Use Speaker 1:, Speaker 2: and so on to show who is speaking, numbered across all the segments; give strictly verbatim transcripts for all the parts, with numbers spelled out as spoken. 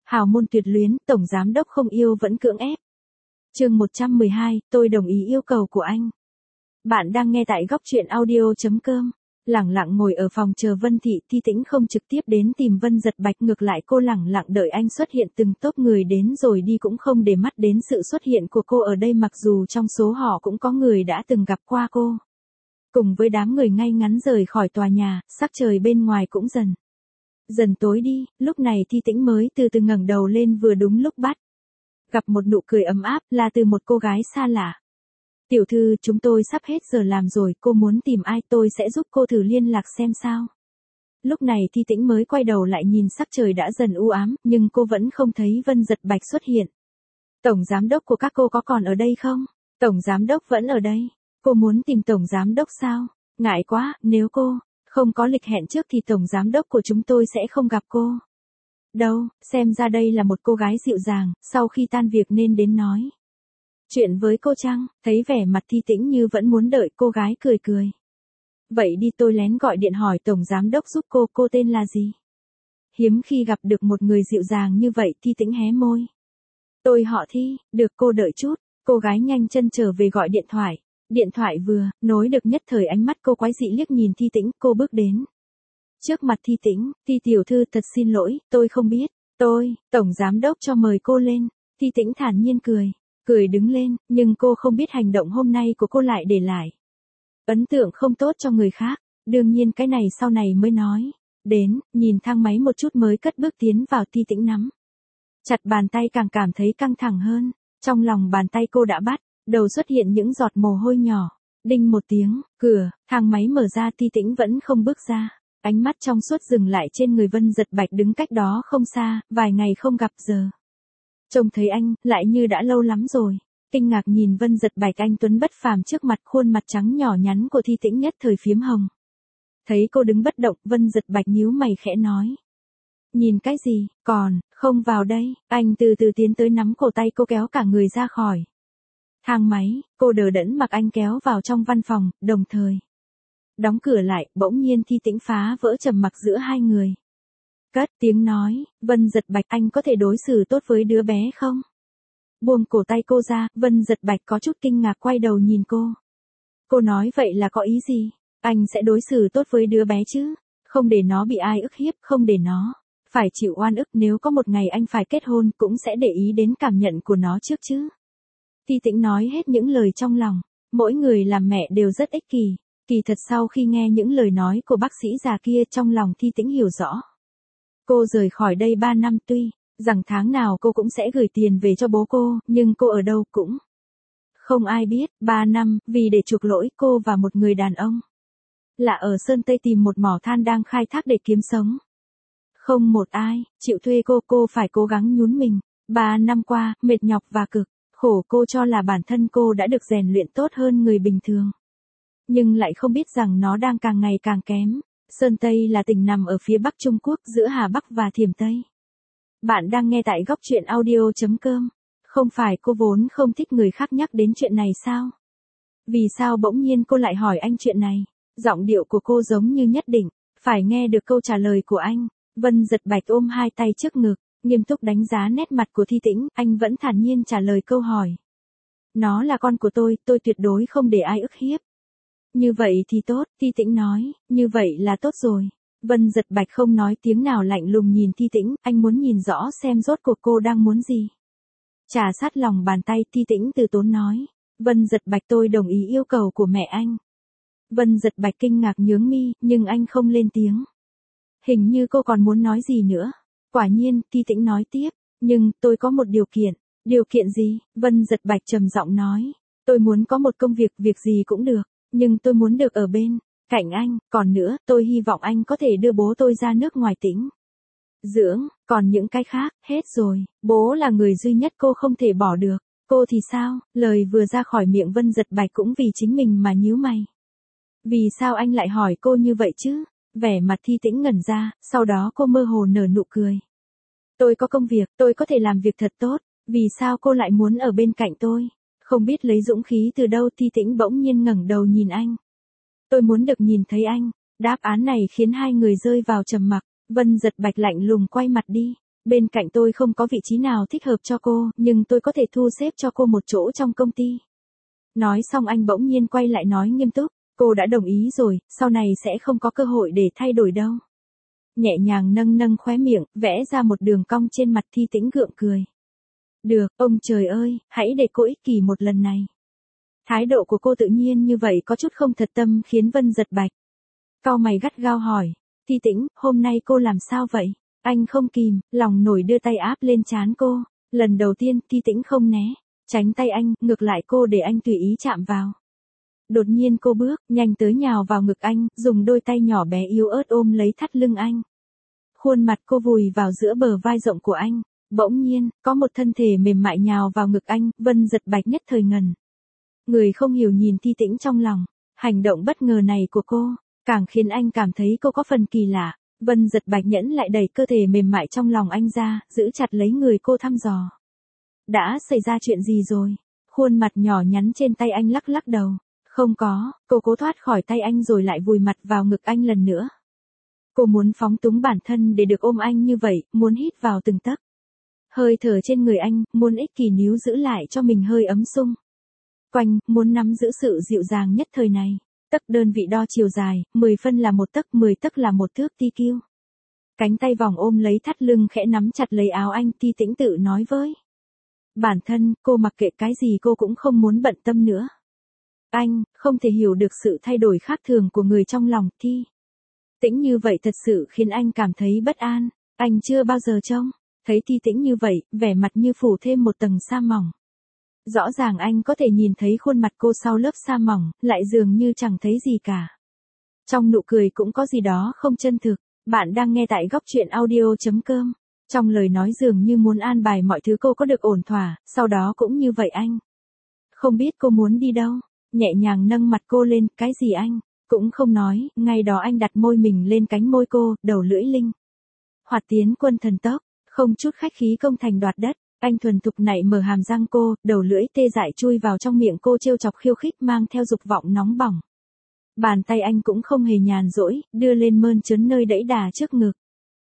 Speaker 1: Hào môn tuyệt luyến, tổng giám đốc không yêu vẫn cưỡng ép. Chương một trăm mười hai, tôi đồng ý yêu cầu của anh. Bạn đang nghe tại góc truyện audio chấm com. Lẳng lặng ngồi ở phòng chờ Vân Thị, Thi Tĩnh không trực tiếp đến tìm Vân Giật Bạch, ngược lại cô lẳng lặng đợi anh xuất hiện, từng tốp người đến rồi đi cũng không để mắt đến sự xuất hiện của cô ở đây, mặc dù trong số họ cũng có người đã từng gặp qua cô. Cùng với đám người ngay ngắn rời khỏi tòa nhà, sắc trời bên ngoài cũng dần dần tối đi, lúc này Thi Tĩnh mới từ từ ngẩng đầu lên, vừa đúng lúc bắt gặp một nụ cười ấm áp, là từ một cô gái xa lạ. Tiểu thư, chúng tôi sắp hết giờ làm rồi, cô muốn tìm ai tôi sẽ giúp cô thử liên lạc xem sao. Lúc này Thi Tĩnh mới quay đầu lại nhìn sắc trời đã dần u ám, nhưng cô vẫn không thấy Vân Giật Bạch xuất hiện. Tổng giám đốc của các cô có còn ở đây không? Tổng giám đốc vẫn ở đây. Cô muốn tìm tổng giám đốc sao? Ngại quá, nếu cô không có lịch hẹn trước thì tổng giám đốc của chúng tôi sẽ không gặp cô. Đâu, xem ra đây là một cô gái dịu dàng, sau khi tan việc nên đến nói chuyện với cô chăng? Thấy vẻ mặt Thi Tĩnh như vẫn muốn đợi, cô gái cười cười. Vậy đi, tôi lén gọi điện hỏi tổng giám đốc giúp cô, cô tên là gì? Hiếm khi gặp được một người dịu dàng như vậy, Thi Tĩnh hé môi. Tôi họ Thi, được, cô đợi chút. Cô gái nhanh chân trở về gọi điện thoại. Điện thoại vừa nối được, nhất thời ánh mắt cô quái dị liếc nhìn Thi Tĩnh, cô bước đến trước mặt Thi Tĩnh. Thi tiểu thư, thật xin lỗi, tôi không biết. Tôi, tổng giám đốc cho mời cô lên. Thi Tĩnh thản nhiên cười. Cười đứng lên, nhưng cô không biết hành động hôm nay của cô lại để lại ấn tượng không tốt cho người khác. Đương nhiên cái này sau này mới nói đến, nhìn thang máy một chút mới cất bước tiến vào. Thi Tĩnh nắm chặt bàn tay, càng cảm thấy căng thẳng hơn. Trong lòng bàn tay cô đã bắt đầu xuất hiện những giọt mồ hôi nhỏ. Đinh một tiếng, cửa thang máy mở ra, Thi Tĩnh vẫn không bước ra. Ánh mắt trong suốt dừng lại trên người Vân Giật Bạch đứng cách đó không xa, vài ngày không gặp, giờ trông thấy anh, lại như đã lâu lắm rồi. Kinh ngạc nhìn Vân Giật Bạch, anh tuấn bất phàm trước mặt, khuôn mặt trắng nhỏ nhắn của Thi Tĩnh nhất thời phiếm hồng. Thấy cô đứng bất động, Vân Giật Bạch nhíu mày khẽ nói. Nhìn cái gì, còn không vào đây. Anh từ từ tiến tới, nắm cổ tay cô kéo cả người ra khỏi thang máy. Cô đờ đẫn mặc anh kéo vào trong văn phòng, đồng thời đóng cửa lại. Bỗng nhiên Thi Tĩnh phá vỡ trầm mặc giữa hai người. Cất tiếng nói, Vân Giật Bạch, anh có thể đối xử tốt với đứa bé không? Buông cổ tay cô ra, Vân Giật Bạch có chút kinh ngạc quay đầu nhìn cô. Cô nói vậy là có ý gì? Anh sẽ đối xử tốt với đứa bé chứ? Không để nó bị ai ức hiếp, không để nó phải chịu oan ức, nếu có một ngày anh phải kết hôn cũng sẽ để ý đến cảm nhận của nó trước chứ. Thi Tĩnh nói hết những lời trong lòng. Mỗi người làm mẹ đều rất ích kỷ. Kỳ thật sau khi nghe những lời nói của bác sĩ già kia, trong lòng Thi Tĩnh hiểu rõ. Cô rời khỏi đây ba năm, tuy rằng tháng nào cô cũng sẽ gửi tiền về cho bố cô, nhưng cô ở đâu cũng không ai biết. Ba năm, vì để chuộc lỗi, cô và một người đàn ông là ở Sơn Tây tìm một mỏ than đang khai thác để kiếm sống. Không một ai chịu thuê cô, cô phải cố gắng nhún mình. Ba năm qua, mệt nhọc và cực khổ, cô cho là bản thân cô đã được rèn luyện tốt hơn người bình thường. Nhưng lại không biết rằng nó đang càng ngày càng kém. Sơn Tây là tỉnh nằm ở phía bắc Trung Quốc, giữa Hà Bắc và Thiểm Tây. Bạn đang nghe tại góc truyện audio chấm com. Không phải cô vốn không thích người khác nhắc đến chuyện này sao? Vì sao bỗng nhiên cô lại hỏi anh chuyện này? Giọng điệu của cô giống như nhất định phải nghe được câu trả lời của anh. Vân Giật Bạch ôm hai tay trước ngực, nghiêm túc đánh giá nét mặt của Thi Tĩnh, anh vẫn thản nhiên trả lời câu hỏi. Nó là con của tôi, tôi tuyệt đối không để ai ức hiếp. Như vậy thì tốt, Thi Tĩnh nói, như vậy là tốt rồi. Vân Giật Bạch không nói tiếng nào, lạnh lùng nhìn Thi Tĩnh, anh muốn nhìn rõ xem rốt cuộc cô đang muốn gì. Trà sát lòng bàn tay, Thi Tĩnh từ tốn nói. Vân Giật Bạch, tôi đồng ý yêu cầu của mẹ anh. Vân Giật Bạch kinh ngạc nhướng mi, nhưng anh không lên tiếng. Hình như cô còn muốn nói gì nữa. Quả nhiên, Thi Tĩnh nói tiếp, nhưng tôi có một điều kiện. Điều kiện gì? Vân Giật Bạch trầm giọng nói. Tôi muốn có một công việc, việc gì cũng được, nhưng tôi muốn được ở bên cạnh anh. Còn nữa, tôi hy vọng anh có thể đưa bố tôi ra nước ngoài tĩnh dưỡng. Còn những cái khác, hết rồi. Bố là người duy nhất cô không thể bỏ được. Cô thì sao? Lời vừa ra khỏi miệng Vân Giật Bạch cũng vì chính mình mà nhíu mày. Vì sao anh lại hỏi cô như vậy chứ? Vẻ mặt Thi Tĩnh ngẩn ra, sau đó cô mơ hồ nở nụ cười. Tôi có công việc, tôi có thể làm việc thật tốt. Vì sao cô lại muốn ở bên cạnh tôi? Không biết lấy dũng khí từ đâu, Thi Tĩnh bỗng nhiên ngẩng đầu nhìn anh. Tôi muốn được nhìn thấy anh. Đáp án này khiến hai người rơi vào trầm mặc. Vân Giật Bạch lạnh lùng quay mặt đi. Bên cạnh tôi không có vị trí nào thích hợp cho cô, nhưng tôi có thể thu xếp cho cô một chỗ trong công ty. Nói xong anh bỗng nhiên quay lại nói nghiêm túc, cô đã đồng ý rồi, sau này sẽ không có cơ hội để thay đổi đâu. Nhẹ nhàng nâng nâng khóe miệng, vẽ ra một đường cong trên mặt Thi Tĩnh gượng cười. Được, ông trời ơi, hãy để cô ích kỷ một lần này. Thái độ của cô tự nhiên như vậy có chút không thật tâm khiến Vân Giật Bạch cau mày gắt gao hỏi, Thi Tĩnh, hôm nay cô làm sao vậy? Anh không kìm, lòng nổi đưa tay áp lên trán cô. Lần đầu tiên Thi Tĩnh không né, tránh tay anh, ngược lại cô để anh tùy ý chạm vào. Đột nhiên cô bước, nhanh tới nhào vào ngực anh, dùng đôi tay nhỏ bé yếu ớt ôm lấy thắt lưng anh. Khuôn mặt cô vùi vào giữa bờ vai rộng của anh. Bỗng nhiên, có một thân thể mềm mại nhào vào ngực anh, Vân Giật Bạch nhất thời ngần. Người không hiểu nhìn Thi Tĩnh trong lòng. Hành động bất ngờ này của cô, càng khiến anh cảm thấy cô có phần kỳ lạ. Vân Giật Bạch nhẫn lại đẩy cơ thể mềm mại trong lòng anh ra, giữ chặt lấy người cô thăm dò. Đã xảy ra chuyện gì rồi? Khuôn mặt nhỏ nhắn trên tay anh lắc lắc đầu. Không có, cô cố thoát khỏi tay anh rồi lại vùi mặt vào ngực anh lần nữa. Cô muốn phóng túng bản thân để được ôm anh như vậy, muốn hít vào từng tấc hơi thở trên người anh, muốn ích kỷ níu giữ lại cho mình hơi ấm sung quanh, muốn nắm giữ sự dịu dàng nhất thời này. Tấc đơn vị đo chiều dài, mười phân là một tấc, mười tấc là một thước ti kiu. Cánh tay vòng ôm lấy thắt lưng khẽ nắm chặt lấy áo anh, Thi Tĩnh tự nói với bản thân, cô mặc kệ cái gì cô cũng không muốn bận tâm nữa. Anh, không thể hiểu được sự thay đổi khác thường của người trong lòng, Thi Tĩnh như vậy thật sự khiến anh cảm thấy bất an. Anh chưa bao giờ trông thấy Thi Tĩnh như vậy, vẻ mặt như phủ thêm một tầng sa mỏng. Rõ ràng anh có thể nhìn thấy khuôn mặt cô sau lớp sa mỏng, lại dường như chẳng thấy gì cả. Trong nụ cười cũng có gì đó không chân thực. Bạn đang nghe tại góc truyện audio.com. Trong lời nói dường như muốn an bài mọi thứ cô có được ổn thỏa, sau đó cũng như vậy anh. Không biết cô muốn đi đâu, nhẹ nhàng nâng mặt cô lên, cái gì anh cũng không nói, ngay đó anh đặt môi mình lên cánh môi cô, đầu lưỡi linh hoạt tiến quân thần tốc, không chút khách khí công thành đoạt đất. Anh thuần thục nảy mở hàm răng cô, đầu lưỡi tê dại chui vào trong miệng cô trêu chọc khiêu khích mang theo dục vọng nóng bỏng. Bàn tay anh cũng không hề nhàn rỗi, đưa lên mơn trớn nơi đẫy đà trước ngực.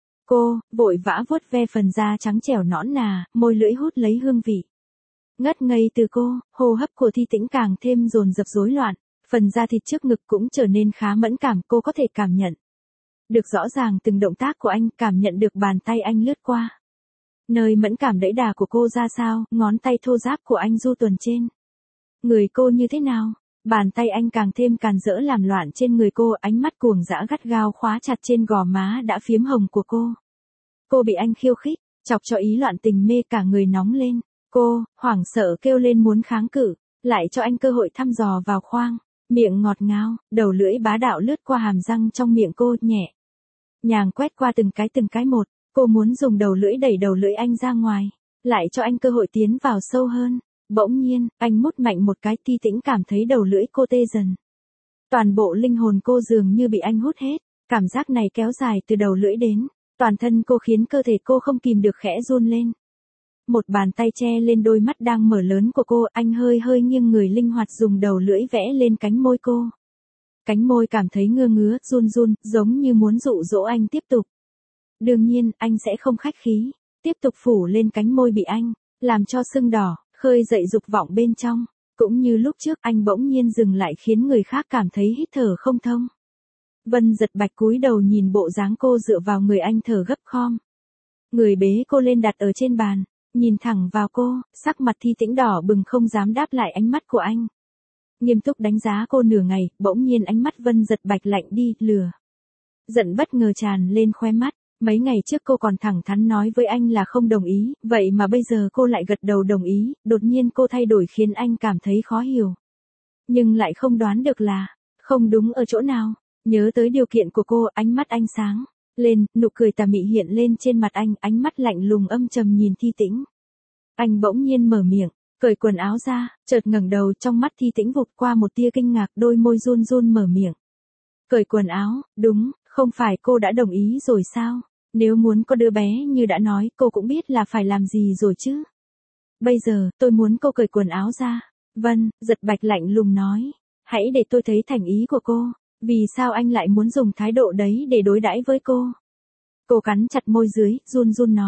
Speaker 1: Cô, vội vã vuốt ve phần da trắng trẻo nõn nà, môi lưỡi hút lấy hương vị. Ngất ngây từ cô, hô hấp của Thi Tĩnh càng thêm dồn dập rối loạn, phần da thịt trước ngực cũng trở nên khá mẫn cảm, cô có thể cảm nhận được rõ ràng từng động tác của anh, cảm nhận được bàn tay anh lướt qua nơi mẫn cảm đẫy đà của cô ra sao, ngón tay thô ráp của anh du tuần trên người cô như thế nào. Bàn tay anh càng thêm càn rỡ làm loạn trên người cô, ánh mắt cuồng dã gắt gao khóa chặt trên gò má đã phiếm hồng của cô. Cô bị anh khiêu khích, chọc cho ý loạn tình mê, cả người nóng lên. Cô, hoảng sợ kêu lên muốn kháng cự, lại cho anh cơ hội thăm dò vào khoang, miệng ngọt ngào, đầu lưỡi bá đạo lướt qua hàm răng trong miệng cô, nhẹ nhàng quét qua từng cái từng cái một. Cô muốn dùng đầu lưỡi đẩy đầu lưỡi anh ra ngoài, lại cho anh cơ hội tiến vào sâu hơn. Bỗng nhiên, anh mút mạnh một cái, Thi Tĩnh cảm thấy đầu lưỡi cô tê dần. Toàn bộ linh hồn cô dường như bị anh hút hết, cảm giác này kéo dài từ đầu lưỡi đến toàn thân cô khiến cơ thể cô không kìm được khẽ run lên. Một bàn tay che lên đôi mắt đang mở lớn của cô, anh hơi hơi nghiêng người linh hoạt dùng đầu lưỡi vẽ lên cánh môi cô. Cánh môi cảm thấy ngưa ngứa, run run, giống như muốn dụ dỗ anh tiếp tục. Đương nhiên, anh sẽ không khách khí, tiếp tục phủ lên cánh môi bị anh làm cho sưng đỏ, khơi dậy dục vọng bên trong. Cũng như lúc trước, anh bỗng nhiên dừng lại khiến người khác cảm thấy hít thở không thông. Vân Giật Bạch cúi đầu nhìn bộ dáng cô dựa vào người anh thở gấp khom. Người bế cô lên đặt ở trên bàn, nhìn thẳng vào cô, sắc mặt Thi Tĩnh đỏ bừng không dám đáp lại ánh mắt của anh. Nghiêm túc đánh giá cô nửa ngày, bỗng nhiên ánh mắt Vân Giật Bạch lạnh đi, lừa giận bất ngờ tràn lên khóe mắt. Mấy ngày trước cô còn thẳng thắn nói với anh là không đồng ý, vậy mà bây giờ cô lại gật đầu đồng ý, đột nhiên cô thay đổi khiến anh cảm thấy khó hiểu. Nhưng lại không đoán được là, không đúng ở chỗ nào. Nhớ tới điều kiện của cô, ánh mắt anh sáng lên, nụ cười tà mị hiện lên trên mặt anh, ánh mắt lạnh lùng âm trầm nhìn Thi Tĩnh. Anh bỗng nhiên mở miệng, cởi quần áo ra, chợt ngẩng đầu, trong mắt Thi Tĩnh vụt qua một tia kinh ngạc, đôi môi run run mở miệng. Cởi quần áo, đúng, không phải cô đã đồng ý rồi sao? Nếu muốn có đứa bé như đã nói, cô cũng biết là phải làm gì rồi chứ. Bây giờ, tôi muốn cô cởi quần áo ra. Vân, Giật Bạch lạnh lùng nói. Hãy để tôi thấy thành ý của cô. Vì sao anh lại muốn dùng thái độ đấy để đối đãi với cô? Cô cắn chặt môi dưới, run run nói.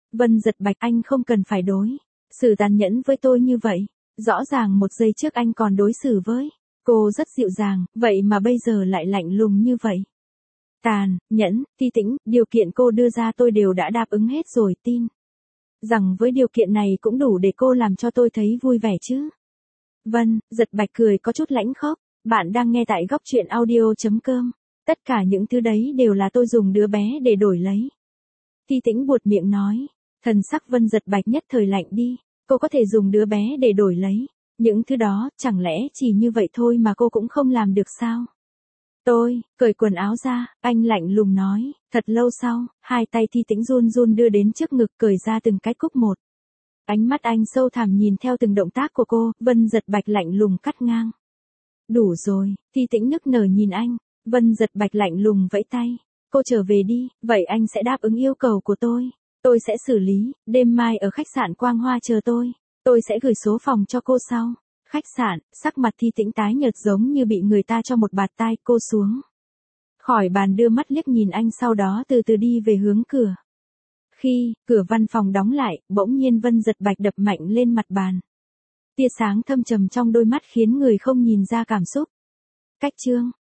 Speaker 1: Vân Giật Bạch, anh không cần phải đối xử tàn nhẫn với tôi như vậy. Rõ ràng một giây trước anh còn đối xử với cô rất dịu dàng, vậy mà bây giờ lại lạnh lùng như vậy. Tàn, nhẫn, Ti Tĩnh, điều kiện cô đưa ra tôi đều đã đáp ứng hết rồi, tin rằng với điều kiện này cũng đủ để cô làm cho tôi thấy vui vẻ chứ. Vân Giật Bạch cười có chút lãnh khốc. Bạn đang nghe tại góc truyện audio.com. Tất cả những thứ đấy đều là tôi dùng đứa bé để đổi lấy. Ti Tĩnh buột miệng nói. Thần sắc Vân Giật Bạch nhất thời lạnh đi. Cô có thể dùng đứa bé để đổi lấy những thứ đó, chẳng lẽ chỉ như vậy thôi mà cô cũng không làm được sao? Tôi, cởi quần áo ra, anh lạnh lùng nói. Thật lâu sau, hai tay Ti Tĩnh run run đưa đến trước ngực cởi ra từng cái cúc một. Ánh mắt anh sâu thẳm nhìn theo từng động tác của cô, Vân Giật Bạch lạnh lùng cắt ngang. Đủ rồi, Ti Tĩnh nức nở nhìn anh. Vân Giật Bạch lạnh lùng vẫy tay. Cô trở về đi, vậy anh sẽ đáp ứng yêu cầu của tôi. Tôi sẽ xử lý, đêm mai ở khách sạn Quang Hoa chờ tôi. Tôi sẽ gửi số phòng cho cô sau. Khách sạn, sắc mặt Ti Tĩnh tái nhợt giống như bị người ta cho một bạt tai, cô xuống khỏi bàn đưa mắt liếc nhìn anh, sau đó từ từ đi về hướng cửa. Khi cửa văn phòng đóng lại, bỗng nhiên Vân Giật Bạch đập mạnh lên mặt bàn. Tia sáng thâm trầm trong đôi mắt khiến người không nhìn ra cảm xúc. Cách chương